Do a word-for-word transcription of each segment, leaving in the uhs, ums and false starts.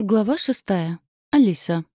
Глава шестая. Алиса.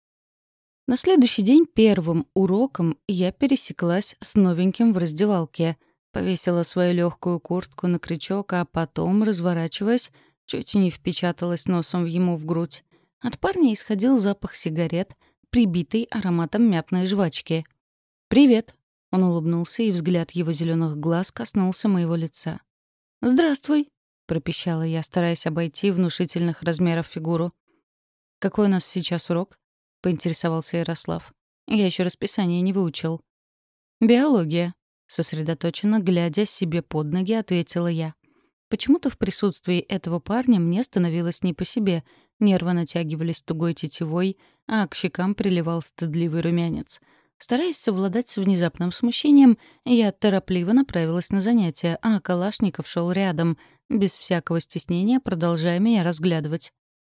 На следующий день первым уроком я пересеклась с новеньким в раздевалке. Повесила свою легкую куртку на крючок, а потом, разворачиваясь, чуть не впечаталась носом ему в грудь. От парня исходил запах сигарет, прибитый ароматом мятной жвачки. «Привет!» — он улыбнулся, и взгляд его зеленых глаз коснулся моего лица. «Здравствуй!» — пропищала я, стараясь обойти внушительных размеров фигуру. «Какой у нас сейчас урок?» — поинтересовался Ярослав. «Я еще расписание не выучил». «Биология», — сосредоточенно, глядя себе под ноги, ответила я. Почему-то в присутствии этого парня мне становилось не по себе, нервы натягивались тугой тетивой, а к щекам приливал стыдливый румянец. Стараясь совладать с внезапным смущением, я торопливо направилась на занятия, а Калашников шел рядом, без всякого стеснения, продолжая меня разглядывать.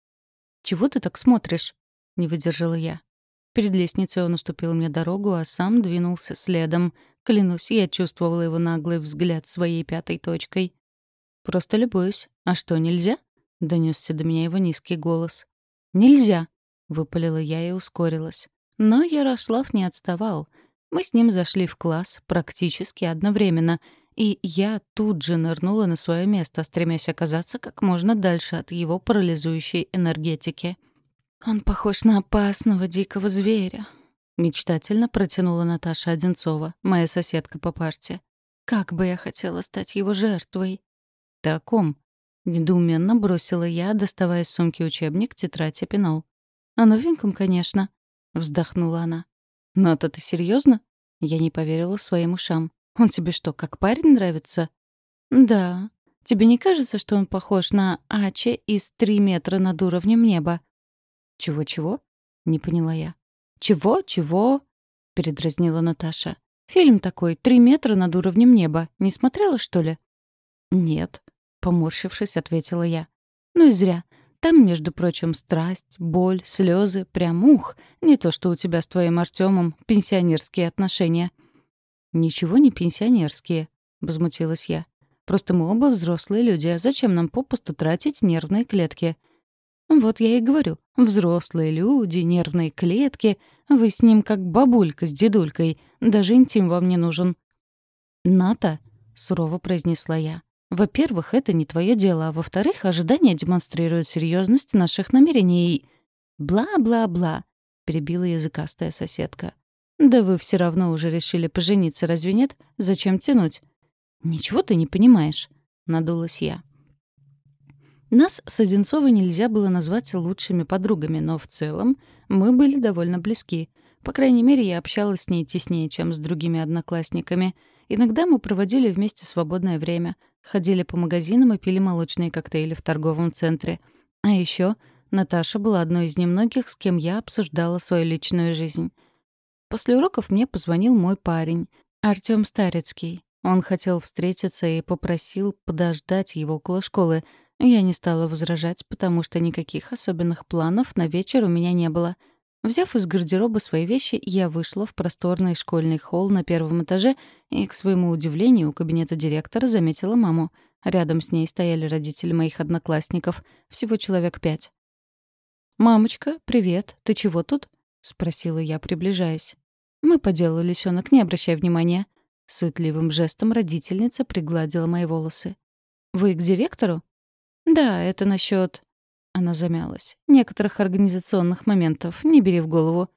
«Чего ты так смотришь?» — не выдержала я. Перед лестницей он уступил мне дорогу, а сам двинулся следом. Клянусь, я чувствовала его наглый взгляд своей пятой точкой. «Просто любуюсь. А что, нельзя?» — донесся до меня его низкий голос. «Нельзя!» — выпалила я и ускорилась. Но Ярослав не отставал. Мы с ним зашли в класс практически одновременно, и я тут же нырнула на свое место, стремясь оказаться как можно дальше от его парализующей энергетики. «Он похож на опасного дикого зверя», — мечтательно протянула Наташа Одинцова, моя соседка по парте. «Как бы я хотела стать его жертвой!» «Ты о ком?» — недоуменно бросила я, доставая из сумки учебник, тетрадь и пенал. «О новеньком, конечно», — вздохнула она. «Ната, ты серьезно? Я не поверила своим ушам. «Он тебе что, как парень нравится?» «Да. Тебе не кажется, что он похож на Ачи из «Три метра над уровнем неба»?» «Чего-чего?» — не поняла я. «Чего-чего?» — передразнила Наташа. «Фильм такой «Три метра над уровнем неба». Не смотрела, что ли?» «Нет», — поморщившись, ответила я. «Ну и зря. Там, между прочим, страсть, боль, слезы, прям ух. Не то, что у тебя с твоим Артемом пенсионерские отношения». «Ничего не пенсионерские», — возмутилась я. «Просто мы оба взрослые люди, а зачем нам попусту тратить нервные клетки?» «Вот я и говорю. Взрослые люди, нервные клетки. Вы с ним как бабулька с дедулькой. Даже интим вам не нужен». «Ната», — сурово произнесла я. «Во-первых, это не твое дело, а во-вторых, ожидания демонстрируют серьезность наших намерений и...» «Бла-бла-бла», — перебила языкастая соседка. «Да вы все равно уже решили пожениться, разве нет? Зачем тянуть?» «Ничего ты не понимаешь», — надулась я. Нас с Одинцовой нельзя было назвать лучшими подругами, но в целом мы были довольно близки. По крайней мере, я общалась с ней теснее, чем с другими одноклассниками. Иногда мы проводили вместе свободное время, ходили по магазинам и пили молочные коктейли в торговом центре. А еще Наташа была одной из немногих, с кем я обсуждала свою личную жизнь. После уроков мне позвонил мой парень, Артём Старицкий. Он хотел встретиться и попросил подождать его около школы. Я не стала возражать, потому что никаких особенных планов на вечер у меня не было. Взяв из гардероба свои вещи, я вышла в просторный школьный холл на первом этаже и, к своему удивлению, у кабинета директора заметила маму. Рядом с ней стояли родители моих одноклассников, всего человек пять. «Мамочка, привет, ты чего тут?» — спросила я, приближаясь. «Мы по делу, лисёнок, не обращай внимания». Суетливым жестом родительница пригладила мои волосы. «Вы к директору?» «Да, это насчёт...» Она замялась. «Некоторых организационных моментов. Не бери в голову».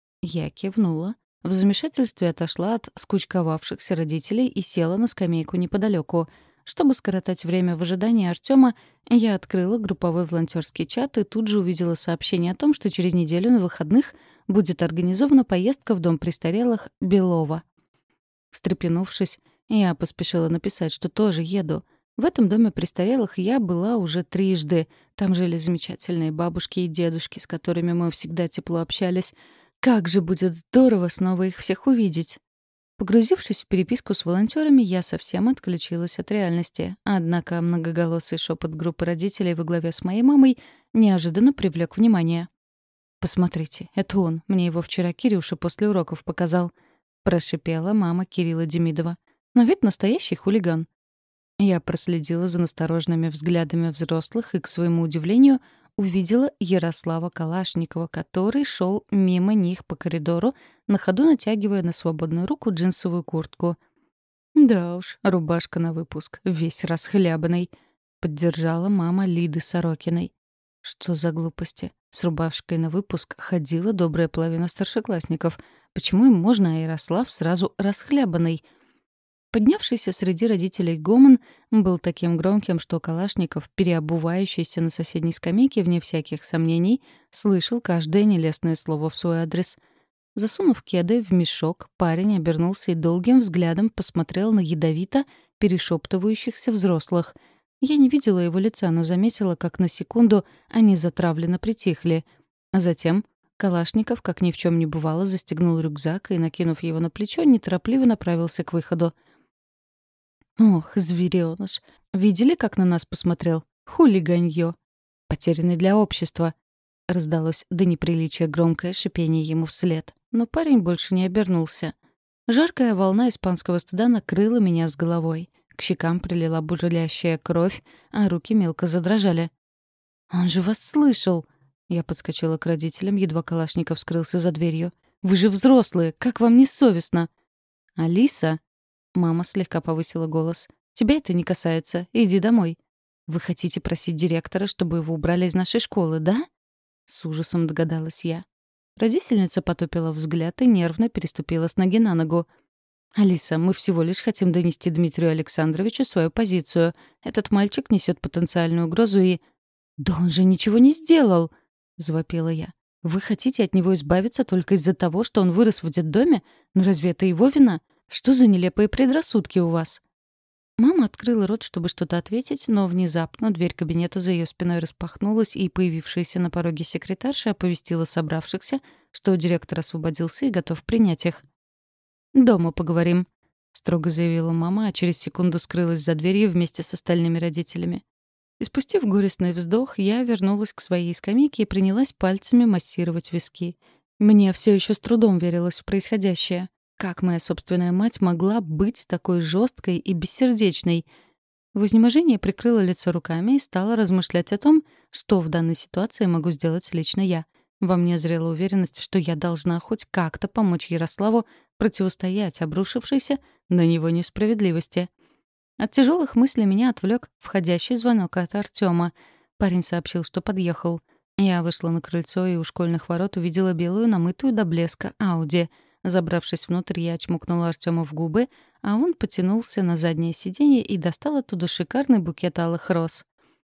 Я кивнула. В замешательстве отошла от скучковавшихся родителей и села на скамейку неподалёку. Чтобы скоротать время в ожидании Артёма, я открыла групповой волонтёрский чат и тут же увидела сообщение о том, что через неделю на выходных будет организована поездка в дом престарелых Белова. Встрепенувшись, я поспешила написать, что тоже еду. В этом доме престарелых я была уже трижды. Там жили замечательные бабушки и дедушки, с которыми мы всегда тепло общались. Как же будет здорово снова их всех увидеть! Погрузившись в переписку с волонтерами, я совсем отключилась от реальности. Однако многоголосый шепот группы родителей во главе с моей мамой неожиданно привлек внимание. «Посмотрите, это он. Мне его вчера Кирюша после уроков показал», — прошипела мама Кирилла Демидова. «Но ведь настоящий хулиган». Я проследила за настороженными взглядами взрослых и, к своему удивлению, увидела Ярослава Калашникова, который шел мимо них по коридору, на ходу натягивая на свободную руку джинсовую куртку. «Да уж, рубашка на выпуск, весь расхлябанный», — поддержала мама Лиды Сорокиной. «Что за глупости? С рубашкой на выпуск ходила добрая половина старшеклассников. Почему им можно, а Ярослав сразу расхлябанный?» Поднявшийся среди родителей гомон был таким громким, что Калашников, переобувающийся на соседней скамейке, вне всяких сомнений, слышал каждое нелестное слово в свой адрес. Засунув кеды в мешок, парень обернулся и долгим взглядом посмотрел на ядовито перешептывающихся взрослых. Я не видела его лица, но заметила, как на секунду они затравленно притихли. А затем Калашников, как ни в чем не бывало, застегнул рюкзак и, накинув его на плечо, неторопливо направился к выходу. «Ох, зверёныш! Видели, как на нас посмотрел? Хулиганье! Потерянный для общества!» Раздалось до неприличия громкое шипение ему вслед. Но парень больше не обернулся. Жаркая волна испанского стыда накрыла меня с головой. К щекам прилила бурлящая кровь, а руки мелко задрожали. «Он же вас слышал!» Я подскочила к родителям, едва Калашников скрылся за дверью. «Вы же взрослые! Как вам не совестно?» «Алиса!» Мама слегка повысила голос. «Тебя это не касается. Иди домой». «Вы хотите просить директора, чтобы его убрали из нашей школы, да?» С ужасом догадалась я. Родительница потупила взгляд и нервно переступила с ноги на ногу. «Алиса, мы всего лишь хотим донести Дмитрию Александровичу свою позицию. Этот мальчик несет потенциальную угрозу и...» «Да он же ничего не сделал!» — завопила я. «Вы хотите от него избавиться только из-за того, что он вырос в детдоме? Но разве это его вина? Что за нелепые предрассудки у вас?» Мама открыла рот, чтобы что-то ответить, но внезапно дверь кабинета за ее спиной распахнулась, и появившаяся на пороге секретарша оповестила собравшихся, что директор освободился и готов принять их. «Дома поговорим», — строго заявила мама, а через секунду скрылась за дверью вместе с остальными родителями. Испустив горестный вздох, я вернулась к своей скамейке и принялась пальцами массировать виски. Мне все еще с трудом верилось в происходящее. Как моя собственная мать могла быть такой жесткой и бессердечной? В изнеможении прикрыла лицо руками и стала размышлять о том, что в данной ситуации могу сделать лично я. Во мне зрела уверенность, что я должна хоть как-то помочь Ярославу противостоять обрушившейся на него несправедливости. От тяжелых мыслей меня отвлек входящий звонок от Артема. Парень сообщил, что подъехал. Я вышла на крыльцо и у школьных ворот увидела белую, намытую до блеска Ауди. Забравшись внутрь, я чмокнула Артема в губы, а он потянулся на заднее сиденье и достал оттуда шикарный букет алых роз.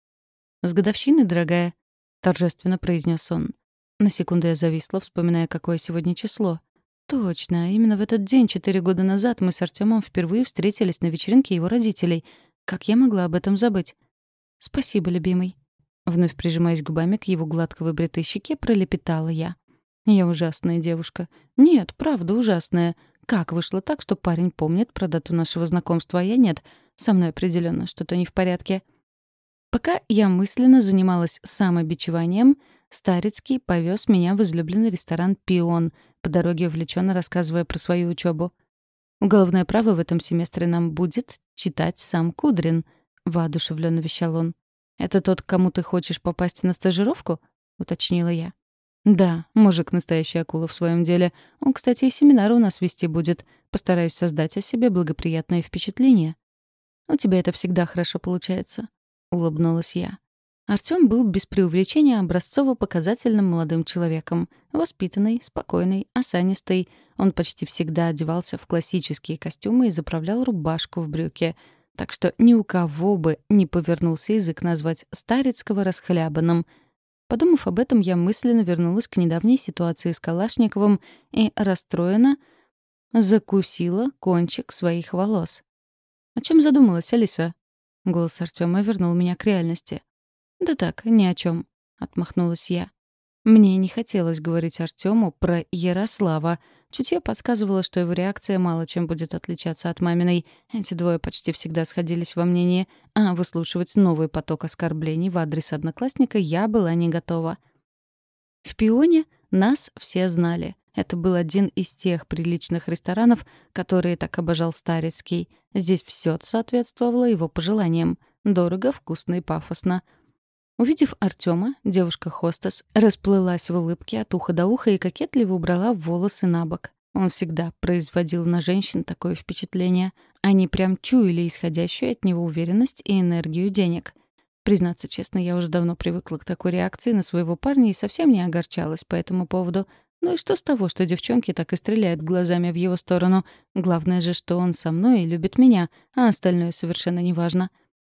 «С годовщиной, дорогая», — торжественно произнес он. На секунду я зависла, вспоминая, какое сегодня число. Точно, именно в этот день, четыре года назад, мы с Артемом впервые встретились на вечеринке его родителей. Как я могла об этом забыть? «Спасибо, любимый». Вновь прижимаясь губами к его гладко выбритой щеке, пролепетала я. Я ужасная девушка. Нет, правда ужасная. Как вышло так, что парень помнит про дату нашего знакомства, а я нет? Со мной определенно что-то не в порядке. Пока я мысленно занималась самобичеванием, Старицкий повез меня в излюбленный ресторан «Пион», по дороге увлеченно рассказывая про свою учебу. «Уголовное право в этом семестре нам будет читать сам Кудрин», — воодушевленно вещал он. «Это тот, к кому ты хочешь попасть на стажировку?» — уточнила я. «Да, мужик настоящая акула в своем деле. Он, кстати, и семинары у нас вести будет. Постараюсь создать о себе благоприятное впечатление». «У тебя это всегда хорошо получается», — улыбнулась я. Артём был без преувеличения образцово-показательным молодым человеком. Воспитанный, спокойный, осанистый. Он почти всегда одевался в классические костюмы и заправлял рубашку в брюки. Так что ни у кого бы не повернулся язык назвать Старицкого расхлябанным. Подумав об этом, я мысленно вернулась к недавней ситуации с Калашниковым и расстроена закусила кончик своих волос. «О чем задумалась, Алиса?» Голос Артёма вернул меня к реальности. «Да так, ни о чем, отмахнулась я. Мне не хотелось говорить Артёму про Ярослава. Чутье подсказывало, что его реакция мало чем будет отличаться от маминой. Эти двое почти всегда сходились во мнении, а выслушивать новый поток оскорблений в адрес одноклассника я была не готова. В «Пионе» нас все знали. Это был один из тех приличных ресторанов, которые так обожал Старицкий. Здесь всё соответствовало его пожеланиям. Дорого, вкусно и пафосно. Увидев Артема, девушка-хостес расплылась в улыбке от уха до уха и кокетливо убрала волосы на бок. Он всегда производил на женщин такое впечатление. Они прям чуяли исходящую от него уверенность и энергию денег. Признаться честно, я уже давно привыкла к такой реакции на своего парня и совсем не огорчалась по этому поводу. Ну и что с того, что девчонки так и стреляют глазами в его сторону? Главное же, что он со мной и любит меня, а остальное совершенно неважно.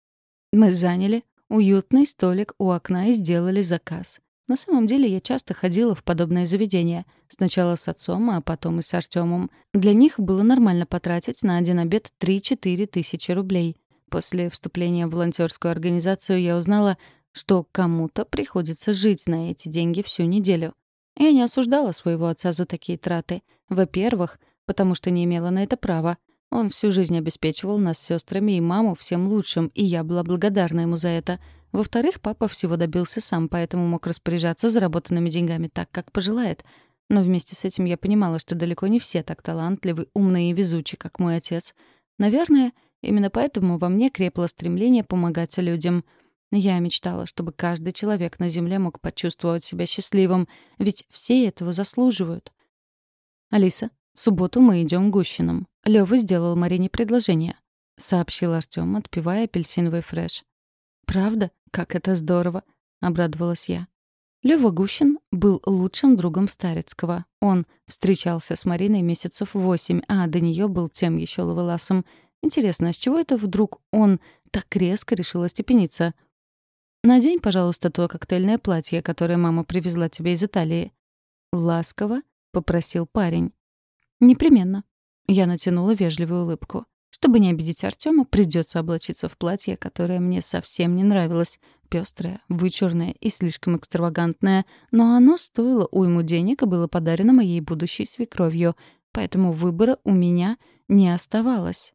Мы заняли уютный столик у окна и сделали заказ. На самом деле я часто ходила в подобное заведение. Сначала с отцом, а потом и с Артёмом. Для них было нормально потратить на один обед три-четыре тысячи рублей. После вступления в волонтёрскую организацию я узнала, что кому-то приходится жить на эти деньги всю неделю. Я не осуждала своего отца за такие траты. Во-первых, потому что не имела на это права. Он всю жизнь обеспечивал нас с сестрами и маму всем лучшим, и я была благодарна ему за это. Во-вторых, папа всего добился сам, поэтому мог распоряжаться заработанными деньгами так, как пожелает. Но вместе с этим я понимала, что далеко не все так талантливы, умные и везучи, как мой отец. Наверное, именно поэтому во мне крепло стремление помогать людям. Я мечтала, чтобы каждый человек на Земле мог почувствовать себя счастливым, ведь все этого заслуживают. «Алиса, в субботу мы идем к Гущиным. Лёва сделал Марине предложение», — сообщил Артём, отпивая апельсиновый фреш. «Правда? Как это здорово!» — обрадовалась я. Лёва Гущин был лучшим другом Старицкого. Он встречался с Мариной месяцев восемь, а до неё был тем ещё ловеласом. Интересно, а с чего это вдруг он так резко решил остепениться? «Надень, пожалуйста, то коктейльное платье, которое мама привезла тебе из Италии». «Ласково?» — попросил парень. «Непременно». Я натянула вежливую улыбку. Чтобы не обидеть Артёма, придётся облачиться в платье, которое мне совсем не нравилось. Пёстрое, вычурное и слишком экстравагантное. Но оно стоило уйму денег и было подарено моей будущей свекровью. Поэтому выбора у меня не оставалось.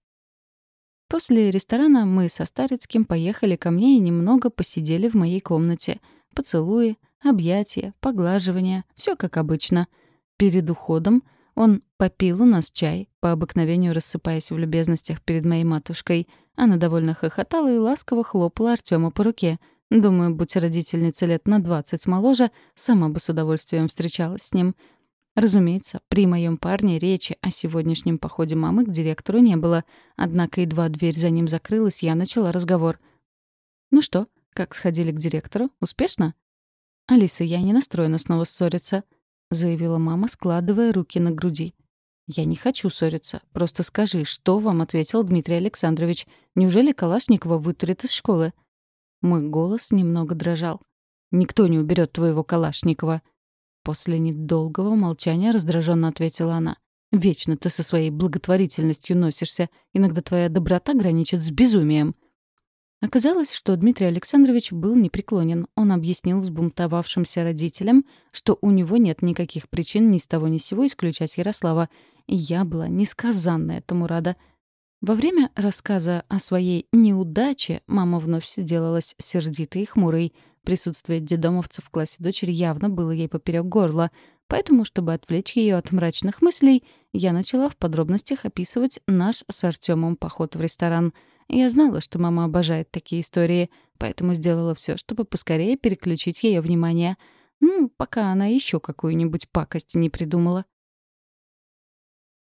После ресторана мы со Старицким поехали ко мне и немного посидели в моей комнате. Поцелуи, объятия, поглаживания — всё как обычно. Перед уходом он попил у нас чай, по обыкновению рассыпаясь в любезностях перед моей матушкой. Она довольно хохотала и ласково хлопала Артёма по руке. Думаю, будь родительница лет на двадцать моложе, сама бы с удовольствием встречалась с ним. Разумеется, при моем парне речи о сегодняшнем походе мамы к директору не было. Однако едва дверь за ним закрылась, я начала разговор. «Ну что, как сходили к директору? Успешно?» «Алиса, я не настроена снова ссориться», — заявила мама, складывая руки на груди. «Я не хочу ссориться. Просто скажи, что вам ответил Дмитрий Александрович? Неужели Калашникова вытурит из школы?» Мой голос немного дрожал. «Никто не уберет твоего Калашникова». После недолгого молчания раздраженно ответила она. «Вечно ты со своей благотворительностью носишься. Иногда твоя доброта граничит с безумием». Оказалось, что Дмитрий Александрович был непреклонен. Он объяснил взбунтовавшимся родителям, что у него нет никаких причин ни с того ни с сего исключать Ярослава. И я была несказанно этому рада. Во время рассказа о своей неудаче мама вновь сделалась сердитой и хмурой. Присутствие детдомовцев в классе дочери явно было ей поперек горла. Поэтому, чтобы отвлечь ее от мрачных мыслей, я начала в подробностях описывать наш с Артемом поход в ресторан. Я знала, что мама обожает такие истории, поэтому сделала все, чтобы поскорее переключить ее внимание. Ну, пока она еще какую-нибудь пакость не придумала.